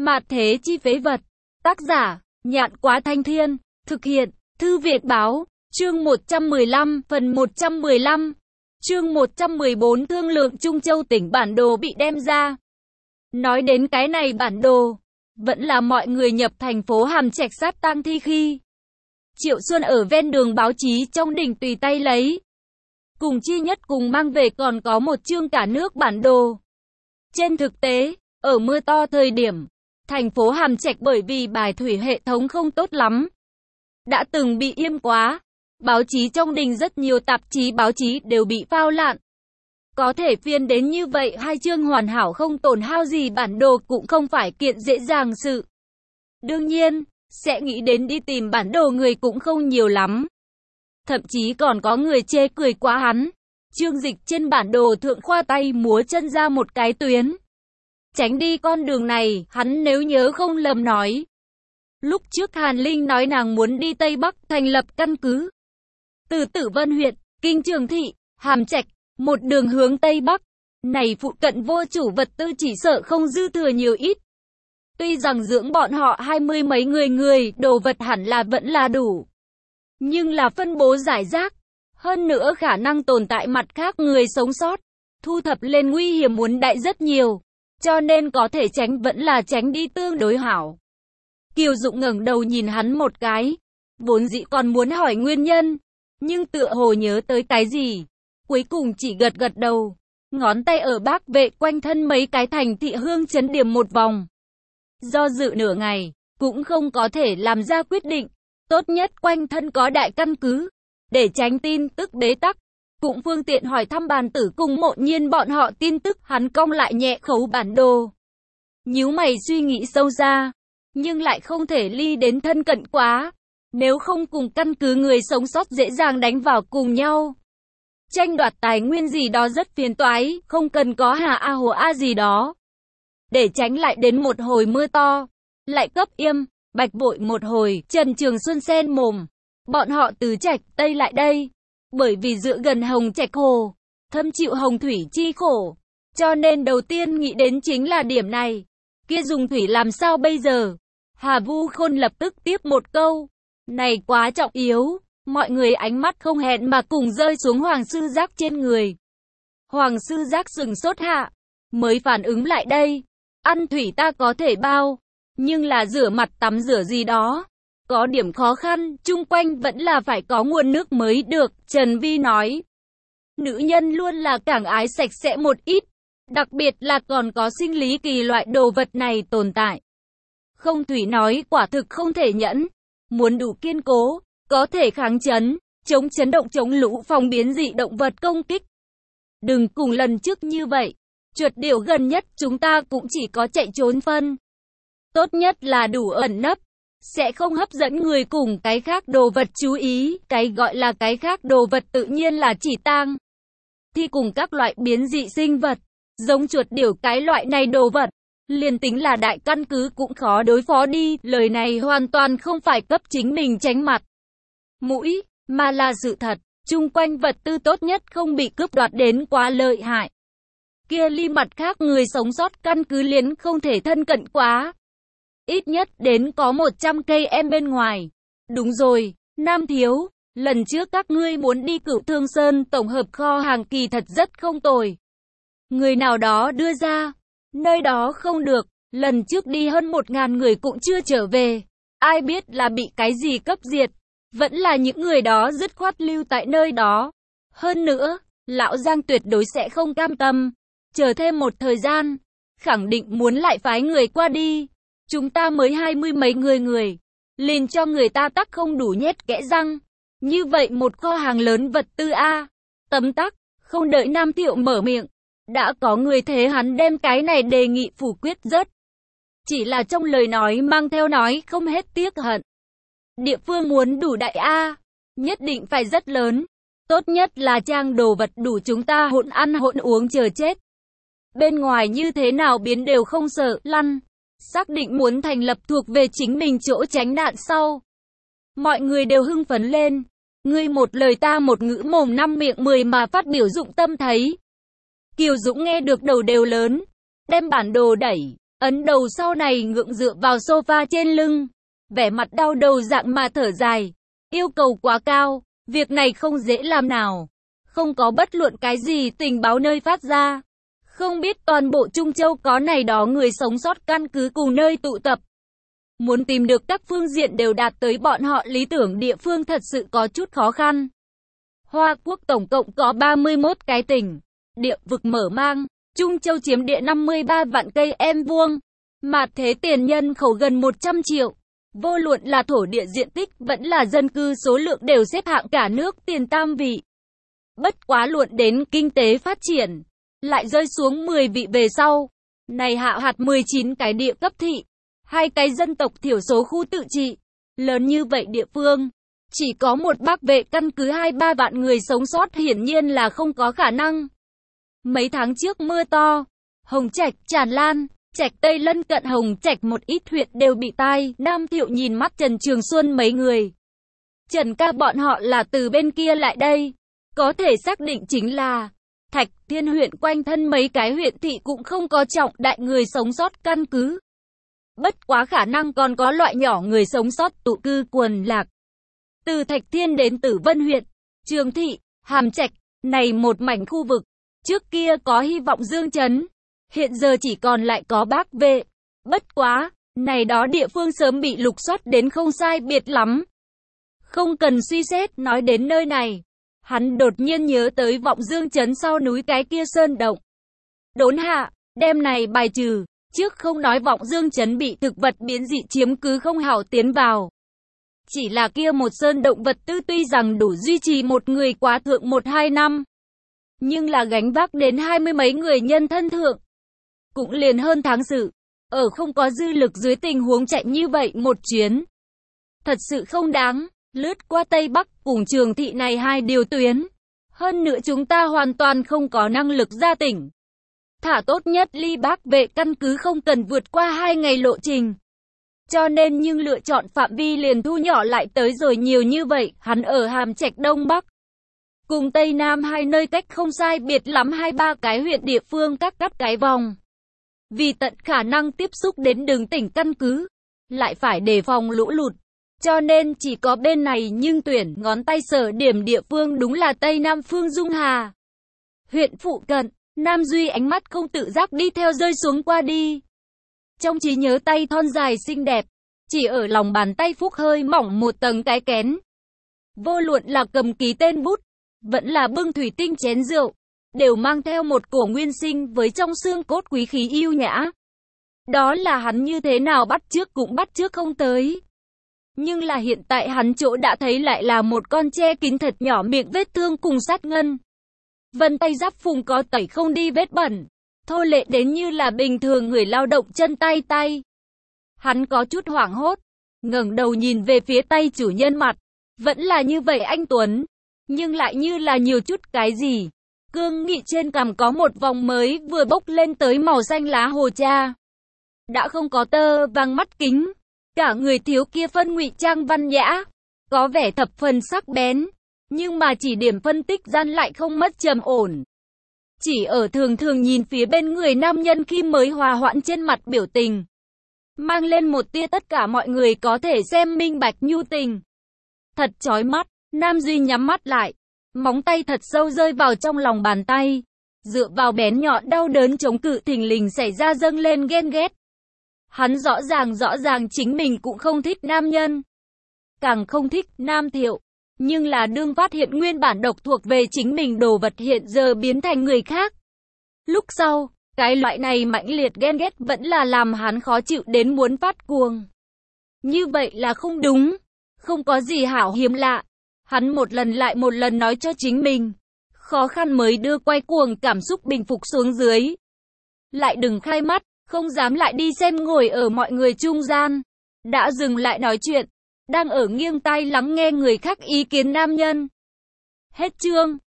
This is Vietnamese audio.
Mạt thế chi phế vật. Tác giả, Nhạn Quá Thanh Thiên. Thực hiện, Thư Việt Báo. Chương 115, phần 115. Chương 114 thương lượng Trung Châu tỉnh bản đồ bị đem ra. Nói đến cái này bản đồ, vẫn là mọi người nhập thành phố Hàm Trạch sát tang thi khi Triệu Xuân ở ven đường báo chí trong đình tùy tay lấy. Cùng chi nhất cùng mang về còn có một chương cả nước bản đồ. Trên thực tế, ở mưa to thời điểm, thành phố Hàm Trạch bởi vì bài thủy hệ thống không tốt lắm, đã từng bị yêm quá. Báo chí trong đình rất nhiều tạp chí báo chí đều bị phao lạn. Có thể phiên đến như vậy hai chương hoàn hảo không tổn hao gì bản đồ cũng không phải kiện dễ dàng sự. Đương nhiên, sẽ nghĩ đến đi tìm bản đồ người cũng không nhiều lắm. Thậm chí còn có người chê cười quá hắn. Chương Dịch trên bản đồ thượng khoa tay múa chân ra một cái tuyến. Tránh đi con đường này, hắn nếu nhớ không lầm nói. Lúc trước Hàn Linh nói nàng muốn đi Tây Bắc thành lập căn cứ. Từ Tử Vân huyện, Kinh Trường Thị, Hàm Trạch, một đường hướng Tây Bắc. Này phụ cận vô chủ vật tư chỉ sợ không dư thừa nhiều ít. Tuy rằng dưỡng bọn họ 20 mấy người, đồ vật hẳn là vẫn là đủ. Nhưng là phân bố giải rác. Hơn nữa khả năng tồn tại mặt khác người sống sót. Thu thập lên nguy hiểm muốn đại rất nhiều. Cho nên có thể tránh vẫn là tránh đi tương đối hảo. Kiều Dụng ngẩng đầu nhìn hắn một cái. Vốn dĩ còn muốn hỏi nguyên nhân. Nhưng tựa hồ nhớ tới cái gì. Cuối cùng chỉ gật gật đầu. Ngón tay ở bác vệ quanh thân mấy cái thành thị hương chấn điểm một vòng. Do dự nửa ngày, cũng không có thể làm ra quyết định. Tốt nhất quanh thân có đại căn cứ. Để tránh tin tức bế tắc. Cũng phương tiện hỏi thăm Bàn Tử cùng Mộ Nhiên bọn họ tin tức. Hắn cong lại nhẹ khấu bản đồ. Nhíu mày suy nghĩ sâu xa. Nhưng lại không thể ly đến thân cận quá. Nếu không cùng căn cứ người sống sót dễ dàng đánh vào cùng nhau. Tranh đoạt tài nguyên gì đó rất phiền toái, không cần có hà a hồ a gì đó. Để tránh lại đến một hồi mưa to, lại cấp yêm, bạch vội một hồi, Trần Trường Xuân sen mồm. Bọn họ từ Trạch Tây lại đây, bởi vì dựa gần Hồng Trạch Hồ, thâm chịu hồng thủy chi khổ. Cho nên đầu tiên nghĩ đến chính là điểm này. Kia dùng thủy làm sao bây giờ? Hà Vu Khôn lập tức tiếp một câu. Này quá trọng yếu. Mọi người ánh mắt không hẹn mà cùng rơi xuống Hoàng Sư Giác trên người. Hoàng Sư Giác sừng sốt hạ, mới phản ứng lại đây. Ăn thủy ta có thể bao, nhưng là rửa mặt tắm rửa gì đó. Có điểm khó khăn, chung quanh vẫn là phải có nguồn nước mới được, Trần Vi nói. Nữ nhân luôn là càng ái sạch sẽ một ít, đặc biệt là còn có sinh lý kỳ loại đồ vật này tồn tại. Không thủy nói quả thực không thể nhẫn, muốn đủ kiên cố. Có thể kháng chấn, chống chấn động chống lũ phòng biến dị động vật công kích. Đừng cùng lần trước như vậy. Chuột điểu gần nhất chúng ta cũng chỉ có chạy trốn phân. Tốt nhất là đủ ẩn nấp. Sẽ không hấp dẫn người cùng cái khác đồ vật chú ý. Cái gọi là cái khác đồ vật tự nhiên là chỉ tang thi cùng các loại biến dị sinh vật. Giống chuột điểu cái loại này đồ vật. Liền tính là đại căn cứ cũng khó đối phó đi. Lời này hoàn toàn không phải cấp chính mình tránh mặt mũi, mà là sự thật, chung quanh vật tư tốt nhất không bị cướp đoạt đến quá lợi hại. Kia ly mặt khác người sống sót căn cứ liền không thể thân cận quá. Ít nhất đến có 100 cây em bên ngoài. Đúng rồi, Nam Thiếu, lần trước các ngươi muốn đi Cửu Thương Sơn tổng hợp kho hàng kỳ thật rất không tồi. Người nào đó đưa ra, nơi đó không được, lần trước đi hơn 1000 người cũng chưa trở về. Ai biết là bị cái gì cấp diệt. Vẫn là những người đó dứt khoát lưu tại nơi đó. Hơn nữa, Lão Giang tuyệt đối sẽ không cam tâm. Chờ thêm một thời gian, khẳng định muốn lại phái người qua đi. Chúng ta mới 20 mấy người. Liền cho người ta tắc không đủ nhét kẽ răng. Như vậy một kho hàng lớn vật tư A. Tấm tắc, không đợi Nam Thiệu mở miệng. Đã có người thế hắn đem cái này đề nghị phủ quyết rất. Chỉ là trong lời nói mang theo nói không hết tiếc hận. Địa phương muốn đủ đại A, nhất định phải rất lớn. Tốt nhất là trang đồ vật đủ chúng ta hỗn ăn hỗn uống chờ chết. Bên ngoài như thế nào biến đều không sợ lăn. Xác định muốn thành lập thuộc về chính mình chỗ tránh nạn sau. Mọi người đều hưng phấn lên. Ngươi một lời ta một ngữ mồm năm miệng 10 mà phát biểu dụng tâm thấy. Kiều Dũng nghe được đầu đều lớn. Đem bản đồ đẩy. ấn đầu sau này ngượng dựa vào sofa trên lưng, vẻ mặt đau đầu dạng mà thở dài. Yêu cầu quá cao, việc này không dễ làm nào. Không có bất luận cái gì tình báo nơi phát ra. Không biết toàn bộ Trung Châu có này đó người sống sót căn cứ cùng nơi tụ tập. Muốn tìm được các phương diện đều đạt tới bọn họ lý tưởng địa phương thật sự có chút khó khăn. Hoa Quốc tổng cộng có 31 cái tỉnh, địa vực mở mang, Trung Châu chiếm địa 53 vạn cây em vuông, mà thế tiền nhân khẩu gần 100 triệu. Vô luận là thổ địa diện tích vẫn là dân cư số lượng đều xếp hạng cả nước tiền tam vị. Bất quá luận đến kinh tế phát triển, lại rơi xuống 10 vị về sau. Này hạ hạt 19 cái địa cấp thị, 2 cái dân tộc thiểu số khu tự trị. Lớn như vậy địa phương, chỉ có một Bắc Vệ căn cứ 2-3 vạn người sống sót hiển nhiên là không có khả năng. Mấy tháng trước mưa to, Hồng Trạch, Tràn Lan, Trạch Tây lân cận Hồng Trạch một ít huyện đều bị tai. Nam Thiệu nhìn mắt Trần Trường Xuân mấy người. Trần ca bọn họ là từ bên kia lại đây. Có thể xác định chính là Thạch Thiên huyện quanh thân mấy cái huyện thị cũng không có trọng đại người sống sót căn cứ. Bất quá khả năng còn có loại nhỏ người sống sót tụ cư quần lạc. Từ Thạch Thiên đến Tử Vân huyện, Trường Thị, Hàm Trạch, này một mảnh khu vực. Trước kia có hy vọng dương chấn, hiện giờ chỉ còn lại có Bác Vệ. Bất quá, này đó địa phương sớm bị lục soát đến không sai biệt lắm. Không cần suy xét nói đến nơi này. Hắn đột nhiên nhớ tới Vọng Dương trấn sau núi cái kia sơn động. Đốn hạ, đem này bài trừ, trước không nói Vọng Dương trấn bị thực vật biến dị chiếm cứ không hảo tiến vào. Chỉ là kia một sơn động vật tư tuy rằng đủ duy trì một người quá thượng 1-2 năm. Nhưng là gánh vác đến 20 mấy người nhân thân thượng. Cũng liền hơn tháng sự, ở không có dư lực dưới tình huống chạy như vậy một chuyến. Thật sự không đáng. Lướt qua Tây Bắc cùng Trường Thị này 2 điều tuyến. Hơn nữa chúng ta hoàn toàn không có năng lực ra tỉnh. Thả tốt nhất ly Bác Vệ căn cứ không cần vượt qua 2 ngày lộ trình. Cho nên nhưng lựa chọn phạm vi liền thu nhỏ lại tới rồi nhiều như vậy. Hắn ở Hàm Trạch Đông Bắc cùng Tây Nam 2 nơi cách không sai biệt lắm 2-3 cái huyện địa phương các cắt cái vòng. Vì tận khả năng tiếp xúc đến đường tỉnh căn cứ, lại phải đề phòng lũ lụt. Cho nên chỉ có bên này nhưng tuyển ngón tay sở điểm địa phương đúng là Tây Nam phương Dung Hà. Huyện phụ cận, Nam Duy ánh mắt không tự giác đi theo rơi xuống qua đi. Trong trí nhớ tay thon dài xinh đẹp, chỉ ở lòng bàn tay phúc hơi mỏng một tầng cái kén. Vô luận là cầm ký tên bút, vẫn là bưng thủy tinh chén rượu, đều mang theo một cổ nguyên sinh với trong xương cốt quý khí yêu nhã. Đó là hắn như thế nào bắt chước cũng bắt chước không tới. Nhưng là hiện tại hắn chỗ đã thấy lại là một con che kín thật nhỏ miệng vết thương cùng sát ngân. Vân tay giáp phùng có tẩy không đi vết bẩn, thô lệ đến như là bình thường người lao động chân tay. Hắn có chút hoảng hốt, ngẩng đầu nhìn về phía tay chủ nhân mặt, vẫn là như vậy anh Tuấn, nhưng lại như là nhiều chút cái gì. Cương nghị trên cằm có một vòng mới vừa bốc lên tới màu xanh lá hồ cha. Đã không có tơ vàng mắt kính. Cả người thiếu kia phân ngụy trang văn nhã, có vẻ thập phần sắc bén, nhưng mà chỉ điểm phân tích gian lại không mất trầm ổn. Chỉ ở thường thường nhìn phía bên người nam nhân khi mới hòa hoãn trên mặt biểu tình, mang lên một tia tất cả mọi người có thể xem minh bạch nhu tình. Thật chói mắt, Nam Duy nhắm mắt lại, móng tay thật sâu rơi vào trong lòng bàn tay, dựa vào bén nhọn đau đớn chống cự thình lình xảy ra dâng lên ghen ghét. Hắn rõ ràng chính mình cũng không thích nam nhân, càng không thích Nam Thiệu, nhưng là đương phát hiện nguyên bản độc thuộc về chính mình đồ vật hiện giờ biến thành người khác. Lúc sau, cái loại này mãnh liệt ghen ghét vẫn là làm hắn khó chịu đến muốn phát cuồng. Như vậy là không đúng, không có gì hảo hiếm lạ. Hắn một lần lại một lần nói cho chính mình, khó khăn mới đưa quay cuồng cảm xúc bình phục xuống dưới. Lại đừng khai mắt. Không dám lại đi xem ngồi ở mọi người trung gian. Đã dừng lại nói chuyện. Đang ở nghiêng tai lắng nghe người khác ý kiến nam nhân. Hết chương.